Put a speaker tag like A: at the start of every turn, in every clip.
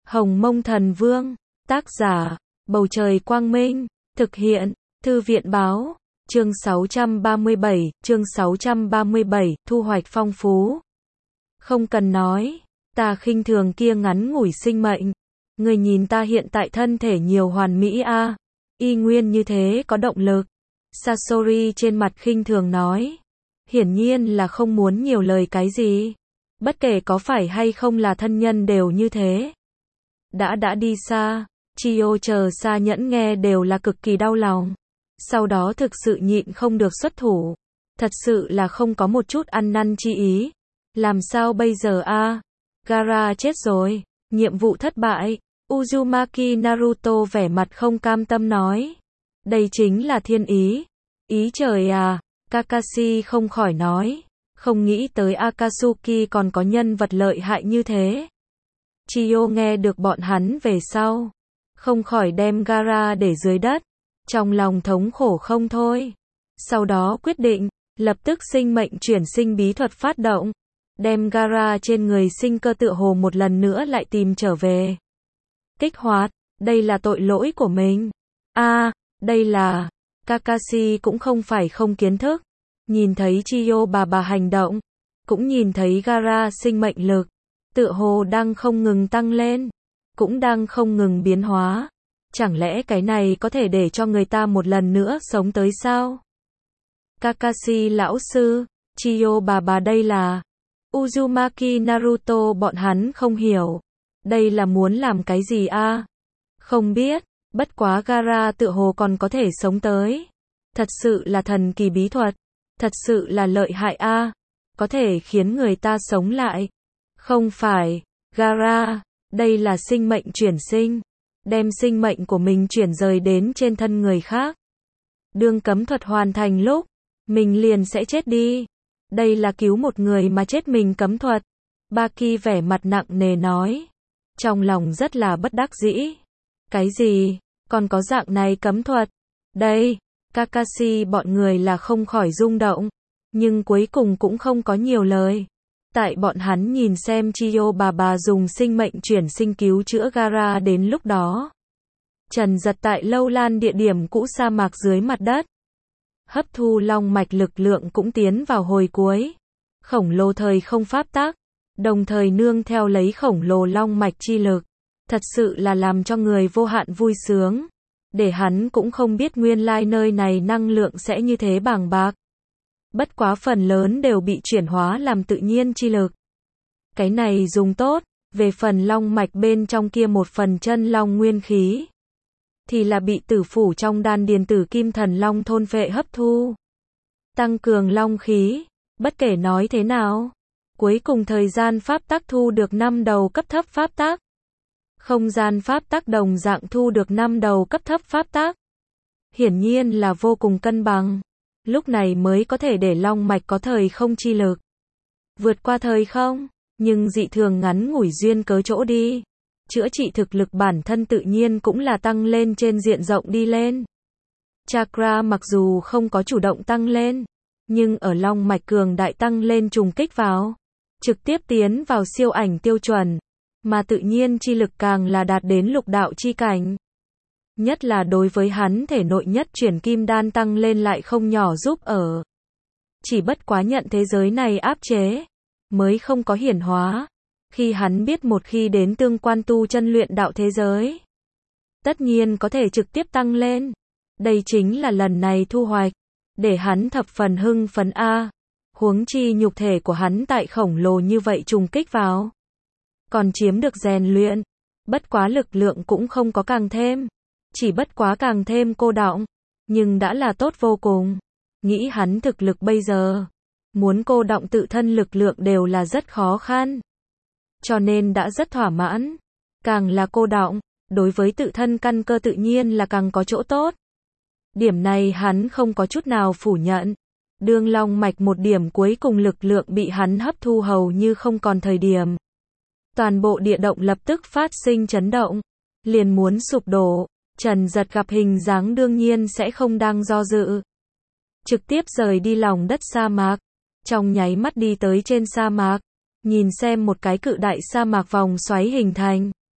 A: Hồng Mông Thần Vương, tác giả, Bầu Trời Quang Minh, thực hiện, Thư viện Báo, chương 637, thu hoạch phong phú. Không cần nói, ta khinh thường kia ngắn ngủi sinh mệnh. Người nhìn ta hiện tại thân thể nhiều hoàn mỹ a, y nguyên như thế có động lực. Sasori trên mặt khinh thường nói. Hiển nhiên là không muốn nhiều lời cái gì. Bất kể có phải hay không là thân nhân đều như thế. Đã đi xa, Chiyo chờ xa nhẫn nghe đều là cực kỳ đau lòng. Sau đó thực sự nhịn không được xuất thủ. Thật sự là không có một chút ăn năn chi ý. Làm sao bây giờ a? Gaara chết rồi, nhiệm vụ thất bại. Uzumaki Naruto vẻ mặt không cam tâm nói. Đây chính là thiên ý. Ý trời à, Kakashi không khỏi nói. Không nghĩ tới Akatsuki còn có nhân vật lợi hại như thế. Chiyo nghe được bọn hắn về sau. Không khỏi đem Gaara để dưới đất. Trong lòng thống khổ không thôi. Sau đó quyết định, lập tức sinh mệnh chuyển sinh bí thuật phát động. Đem Gaara trên người sinh cơ tựa hồ một lần nữa lại tìm trở về. Kích hoạt, đây là tội lỗi của mình. Đây là, Kakashi cũng không phải không kiến thức. Nhìn thấy Chiyo bà hành động, cũng nhìn thấy Gaara sinh mệnh lực, tựa hồ đang không ngừng tăng lên, cũng đang không ngừng biến hóa. Chẳng lẽ cái này có thể để cho người ta một lần nữa sống tới sao? Kakashi lão sư, Chiyo bà đây là... Uzumaki Naruto bọn hắn không hiểu. Đây là muốn làm cái gì a? Không biết, bất quá Gaara tựa hồ còn có thể sống tới. Thật sự là thần kỳ bí thuật. Thật sự là lợi hại a, có thể khiến người ta sống lại. Không phải, Gaara, đây là sinh mệnh chuyển sinh. Đem sinh mệnh của mình chuyển rời đến trên thân người khác. Đương cấm thuật hoàn thành lúc, mình liền sẽ chết đi. Đây là cứu một người mà chết mình cấm thuật. Baki vẻ mặt nặng nề nói. Trong lòng rất là bất đắc dĩ. Cái gì, còn có dạng này cấm thuật? Đây, Kakashi bọn người là không khỏi rung động. Nhưng cuối cùng cũng không có nhiều lời. Tại bọn hắn nhìn xem Chiyo bà dùng sinh mệnh chuyển sinh cứu chữa Gaara đến lúc đó. Trần Giật tại lâu lan địa điểm cũ sa mạc dưới mặt đất. Hấp thu long mạch lực lượng cũng tiến vào hồi cuối. Khổng lồ thời không pháp tắc, đồng thời nương theo lấy khổng lồ long mạch chi lực. Thật sự là làm cho người vô hạn vui sướng. Để hắn cũng không biết nguyên lai nơi này năng lượng sẽ như thế bàng bạc. Bất quá phần lớn đều bị chuyển hóa làm tự nhiên chi lực. Cái này dùng tốt, về phần long mạch bên trong kia một phần chân long nguyên khí. Thì là bị tử phủ trong đan điền tử kim thần long thôn phệ hấp thu. Tăng cường long khí, bất kể nói thế nào. Cuối cùng thời gian pháp tắc thu được 5 đầu cấp thấp pháp tắc. Không gian pháp tắc đồng dạng thu được 5 đầu cấp thấp pháp tắc. Hiển nhiên là vô cùng cân bằng. Lúc này mới có thể để long mạch có thời không chi lực. Vượt qua thời không, nhưng dị thường ngắn ngủi duyên cớ chỗ đi. Chữa trị thực lực bản thân tự nhiên cũng là tăng lên trên diện rộng đi lên. Chakra mặc dù không có chủ động tăng lên, nhưng ở long mạch cường đại tăng lên trùng kích vào. Trực tiếp tiến vào siêu ảnh tiêu chuẩn. Mà tự nhiên chi lực càng là đạt đến lục đạo chi cảnh. Nhất là đối với hắn thể nội nhất chuyển kim đan tăng lên lại không nhỏ giúp ở. Chỉ bất quá nhận thế giới này áp chế, mới không có hiển hóa. Khi hắn biết một khi đến tương quan tu chân luyện đạo thế giới, tất nhiên có thể trực tiếp tăng lên. Đây chính là lần này thu hoạch, để hắn thập phần hưng phấn a. Huống chi nhục thể của hắn tại khổng lồ như vậy trùng kích vào. Còn chiếm được rèn luyện, bất quá lực lượng cũng không có càng thêm. Chỉ bất quá càng thêm cô đọng, nhưng đã là tốt vô cùng. Nghĩ hắn thực lực bây giờ, muốn cô đọng tự thân lực lượng đều là rất khó khăn. Cho nên đã rất thỏa mãn. Càng là cô đọng, đối với tự thân căn cơ tự nhiên là càng có chỗ tốt. Điểm này hắn không có chút nào phủ nhận. Đương long mạch một điểm cuối cùng lực lượng bị hắn hấp thu hầu như không còn thời điểm. Toàn bộ địa động lập tức phát sinh chấn động. Liền muốn sụp đổ. Trần Giật gặp hình dáng đương nhiên sẽ không đang do dự. Trực tiếp rời đi lòng đất sa mạc. Trong nháy mắt đi tới trên sa mạc. Nhìn xem một cái cự đại sa mạc vòng xoáy hình thành.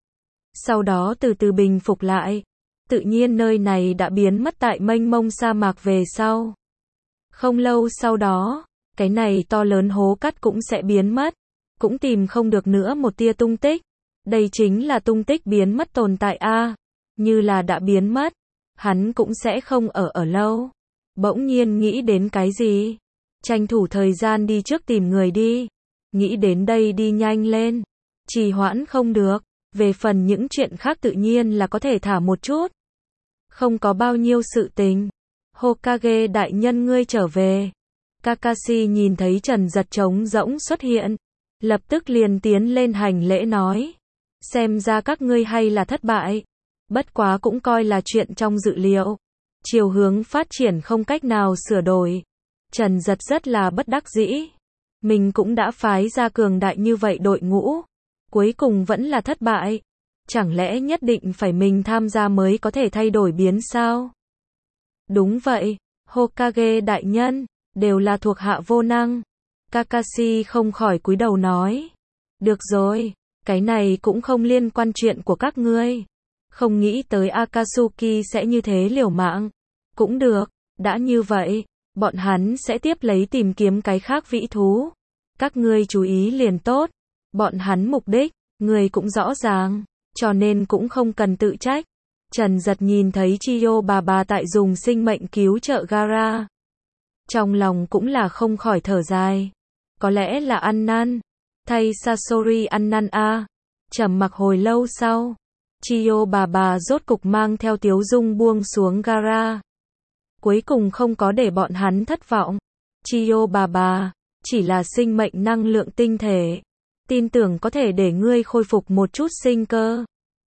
A: sau đó từ từ bình phục lại. Tự nhiên nơi này đã biến mất tại mênh mông sa mạc về sau. Không lâu sau đó, cái này to lớn hố cát cũng sẽ biến mất, cũng tìm không được nữa một tia tung tích. Đây chính là tung tích biến mất tồn tại a, như là đã biến mất, hắn cũng sẽ không ở lâu. Bỗng nhiên nghĩ đến cái gì? Tranh thủ thời gian đi trước tìm người đi. Nghĩ đến đây đi nhanh lên, trì hoãn không được. Về phần những chuyện khác tự nhiên là có thể thả một chút. Không có bao nhiêu sự tình. Hokage đại nhân ngươi trở về. Kakashi nhìn thấy Trần Giật trống rỗng xuất hiện, lập tức liền tiến lên hành lễ nói. Xem ra các ngươi hay là thất bại. Bất quá cũng coi là chuyện trong dự liệu. Chiều hướng phát triển không cách nào sửa đổi. Trần Giật rất là bất đắc dĩ. Mình cũng đã phái ra cường đại như vậy đội ngũ. Cuối cùng vẫn là thất bại. Chẳng lẽ nhất định phải mình tham gia mới có thể thay đổi biến sao? Đúng vậy, Hokage đại nhân, đều là thuộc hạ vô năng. Kakashi không khỏi cúi đầu nói. Được rồi, cái này cũng không liên quan chuyện của các ngươi. Không nghĩ tới Akatsuki sẽ như thế liều mạng. Cũng được, đã như vậy, bọn hắn sẽ tiếp lấy tìm kiếm cái khác vĩ thú. Các ngươi chú ý liền tốt. Bọn hắn mục đích, người cũng rõ ràng, cho nên cũng không cần tự trách. Trần Giật nhìn thấy Chiyo bà tại dùng sinh mệnh cứu trợ Gaara. Trong lòng cũng là không khỏi thở dài. Có lẽ là ăn năn. Thay Sasori ăn năn a. Trầm mặc hồi lâu sau, Chiyo bà rốt cục mang theo tiếu dung buông xuống Gaara. Cuối cùng không có để bọn hắn thất vọng. Chiyo bà, chỉ là sinh mệnh năng lượng tinh thể. Tin tưởng có thể để ngươi khôi phục một chút sinh cơ.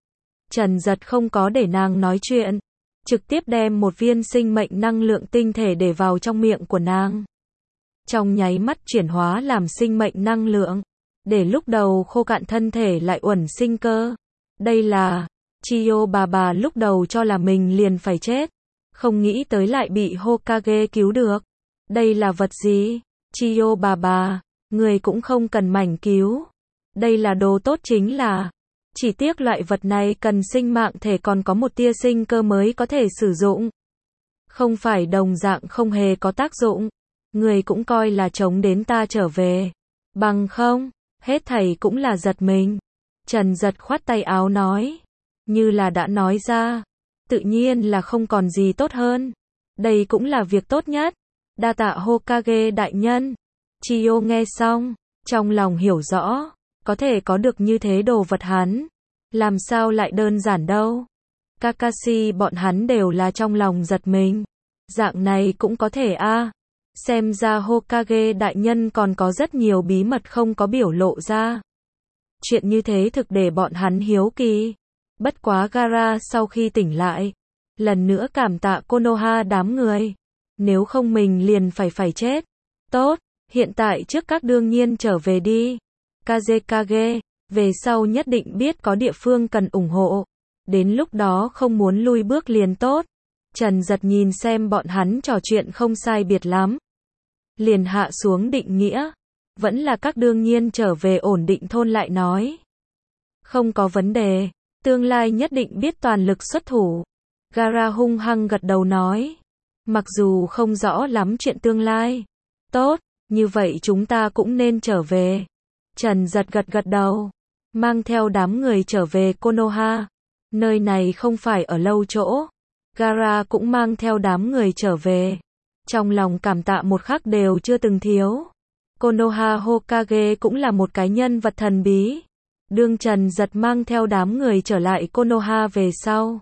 A: Trần Giật không có để nàng nói chuyện, trực tiếp đem một viên sinh mệnh năng lượng tinh thể để vào trong miệng của nàng. Trong nháy mắt chuyển hóa làm sinh mệnh năng lượng, để lúc đầu khô cạn thân thể lại uẩn sinh cơ. Đây là, Chiyo bà lúc đầu cho là mình liền phải chết, không nghĩ tới lại bị Hokage cứu được. Đây là vật gì? Chiyo bà, người cũng không cần mảnh cứu. Đây là đồ tốt chính là, chỉ tiếc loại vật này cần sinh mạng thể còn có một tia sinh cơ mới có thể sử dụng. Không phải đồng dạng không hề có tác dụng. Người cũng coi là chống đến ta trở về. Bằng không, hết thảy cũng là giật mình. Trần Giật khoát tay áo nói. Như là đã nói ra, tự nhiên là không còn gì tốt hơn. Đây cũng là việc tốt nhất. Đa tạ Hokage đại nhân. Chiyo nghe xong, trong lòng hiểu rõ. Có thể có được như thế đồ vật hắn, làm sao lại đơn giản đâu. Kakashi bọn hắn đều là trong lòng giật mình. Dạng này cũng có thể a. Xem ra Hokage đại nhân còn có rất nhiều bí mật không có biểu lộ ra. Chuyện như thế thực để bọn hắn hiếu kỳ. Bất quá Gaara sau khi tỉnh lại, lần nữa cảm tạ Konoha đám người. Nếu không mình liền phải chết. Tốt, hiện tại trước các đương nhiên trở về đi. Kazekage, về sau nhất định biết có địa phương cần ủng hộ. Đến lúc đó không muốn lui bước liền tốt. Trần Giật nhìn xem bọn hắn trò chuyện không sai biệt lắm. Liền hạ xuống định nghĩa. Vẫn là các đương nhiên trở về ổn định thôn lại nói. Không có vấn đề, tương lai nhất định biết toàn lực xuất thủ. Gaara hung hăng gật đầu nói. Mặc dù không rõ lắm chuyện tương lai. Tốt, như vậy chúng ta cũng nên trở về. Trần Giật gật đầu, mang theo đám người trở về Konoha. Nơi này không phải ở lâu chỗ. Gaara cũng mang theo đám người trở về. Trong lòng cảm tạ một khắc đều chưa từng thiếu. Konoha Hokage cũng là một cái nhân vật thần bí. Đương Trần Giật mang theo đám người trở lại Konoha về sau,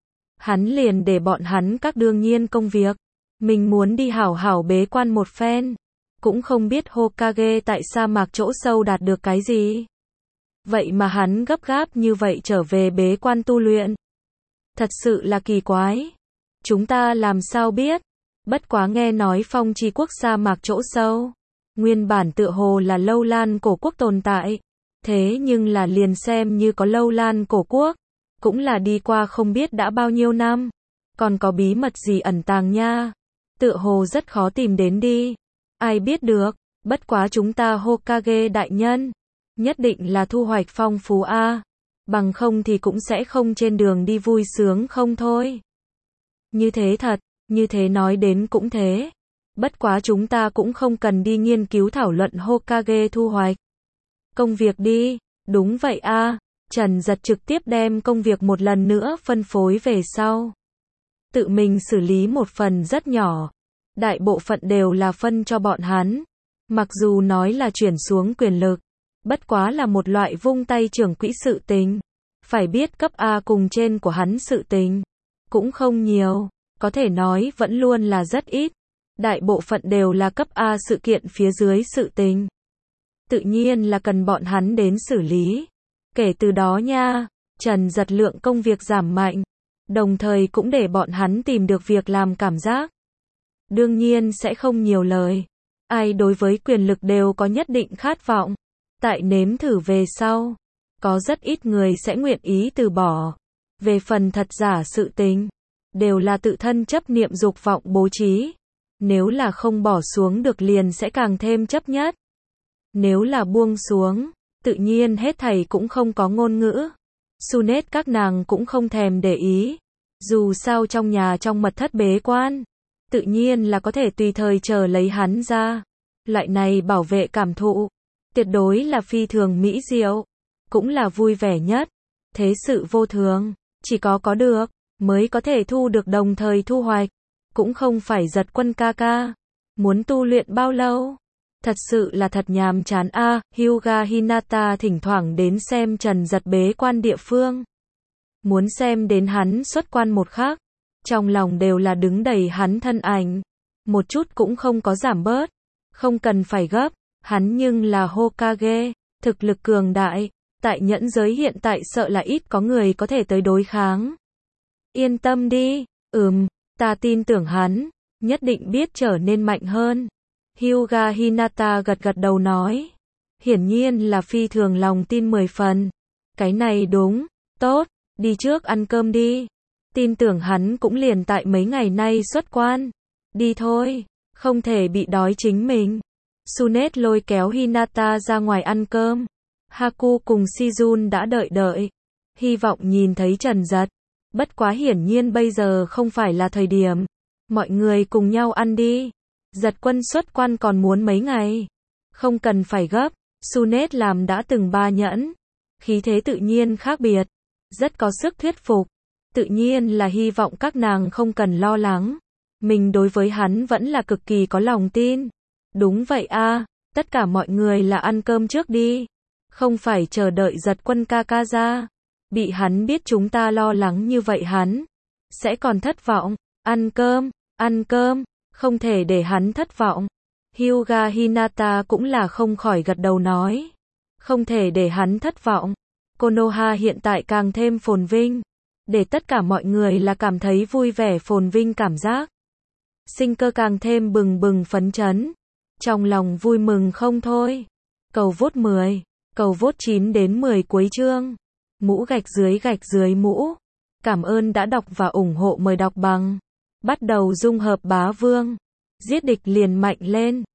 A: hắn liền để bọn hắn các đương nhiên công việc. Mình muốn đi hảo hảo bế quan một phen. Cũng không biết Hokage tại sa mạc chỗ sâu đạt được cái gì. Vậy mà hắn gấp gáp như vậy trở về bế quan tu luyện. Thật sự là kỳ quái. Chúng ta làm sao biết. Bất quá nghe nói Phong Chi Quốc sa mạc chỗ sâu. Nguyên bản tựa hồ là Lâu Lan cổ quốc tồn tại. Thế nhưng là liền xem như có Lâu Lan cổ quốc. Cũng là đi qua không biết đã bao nhiêu năm. Còn có bí mật gì ẩn tàng nha. Tựa hồ rất khó tìm đến đi. Ai biết được, bất quá chúng ta Hokage đại nhân. Nhất định là thu hoạch phong phú a. Bằng không thì cũng sẽ không trên đường đi vui sướng không thôi. Như thế thật, như thế nói đến cũng thế. Bất quá chúng ta cũng không cần đi nghiên cứu thảo luận Hokage thu hoạch công việc đi. Đúng vậy a. Trần Giật trực tiếp đem công việc một lần nữa phân phối về sau. Tự mình xử lý một phần rất nhỏ. Đại bộ phận đều là phân cho bọn hắn. Mặc dù nói là chuyển xuống quyền lực, bất quá là một loại vung tay trưởng quỹ sự tình. Phải biết cấp A cùng trên của hắn sự tình cũng không nhiều, có thể nói vẫn luôn là rất ít. Đại bộ phận đều là cấp A sự kiện phía dưới sự tình. Tự nhiên là cần bọn hắn đến xử lý. Kể từ đó nha, Trần Giật lượng công việc giảm mạnh, đồng thời cũng để bọn hắn tìm được việc làm cảm giác. Đương nhiên sẽ không nhiều lời. Ai đối với quyền lực đều có nhất định khát vọng. Tại nếm thử về sau, có rất ít người sẽ nguyện ý từ bỏ. Về phần thật giả sự tình, đều là tự thân chấp niệm dục vọng bố trí. Nếu là không bỏ xuống được liền sẽ càng thêm chấp nhất. Nếu là buông xuống, tự nhiên hết thảy cũng không có ngôn ngữ. Sunet các nàng cũng không thèm để ý. Dù sao trong nhà trong mật thất bế quan, tự nhiên là có thể tùy thời chờ lấy hắn ra. Loại này bảo vệ cảm thụ, tuyệt đối là phi thường mỹ diệu, cũng là vui vẻ nhất. Thế sự vô thường, chỉ có được, mới có thể thu được đồng thời thu hoạch. Cũng không phải Giật Quân ca ca. Muốn tu luyện bao lâu? Thật sự là thật nhàm chán a. Hyuga Hinata thỉnh thoảng đến xem Trần Giật bế quan địa phương. Muốn xem đến hắn xuất quan một khắc. Trong lòng đều là đứng đầy hắn thân ảnh. Một chút cũng không có giảm bớt. Không cần phải gấp. Hắn nhưng là Hokage. Thực lực cường đại. Tại nhẫn giới hiện tại sợ là ít có người có thể tới đối kháng. Yên tâm đi. Ta tin tưởng hắn. Nhất định biết trở nên mạnh hơn. Hyuga Hinata gật gật đầu nói. Hiển nhiên là phi thường lòng tin 10 phần. Cái này đúng. Tốt. Đi trước ăn cơm đi. Tin tưởng hắn cũng liền tại mấy ngày nay xuất quan. Đi thôi. Không thể bị đói chính mình. Sunet lôi kéo Hinata ra ngoài ăn cơm. Haku cùng Shizun đã đợi. Hy vọng nhìn thấy Trần Giật. Bất quá hiển nhiên bây giờ không phải là thời điểm. Mọi người cùng nhau ăn đi. Giật Quân xuất quan còn muốn mấy ngày. Không cần phải gấp. Sunet làm đã từng 3 nhẫn. Khí thế tự nhiên khác biệt. Rất có sức thuyết phục. Tự nhiên là hy vọng các nàng không cần lo lắng. Mình đối với hắn vẫn là cực kỳ có lòng tin. Đúng vậy a. Tất cả mọi người là ăn cơm trước đi. Không phải chờ đợi Giật Quân ca ca ra. Bị hắn biết chúng ta lo lắng như vậy hắn sẽ còn thất vọng. Ăn cơm, không thể để hắn thất vọng. Hyuga Hinata cũng là không khỏi gật đầu nói. Không thể để hắn thất vọng. Konoha hiện tại càng thêm phồn vinh. Để tất cả mọi người là cảm thấy vui vẻ phồn vinh cảm giác. Sinh cơ càng thêm bừng bừng phấn chấn. Trong lòng vui mừng không thôi. Cầu vote 10. Cầu vote 9 đến 10 cuối chương. Mũ gạch dưới mũ. Cảm ơn đã đọc và ủng hộ, mời đọc bằng. Bắt đầu dung hợp bá vương. Giết địch liền mạnh lên.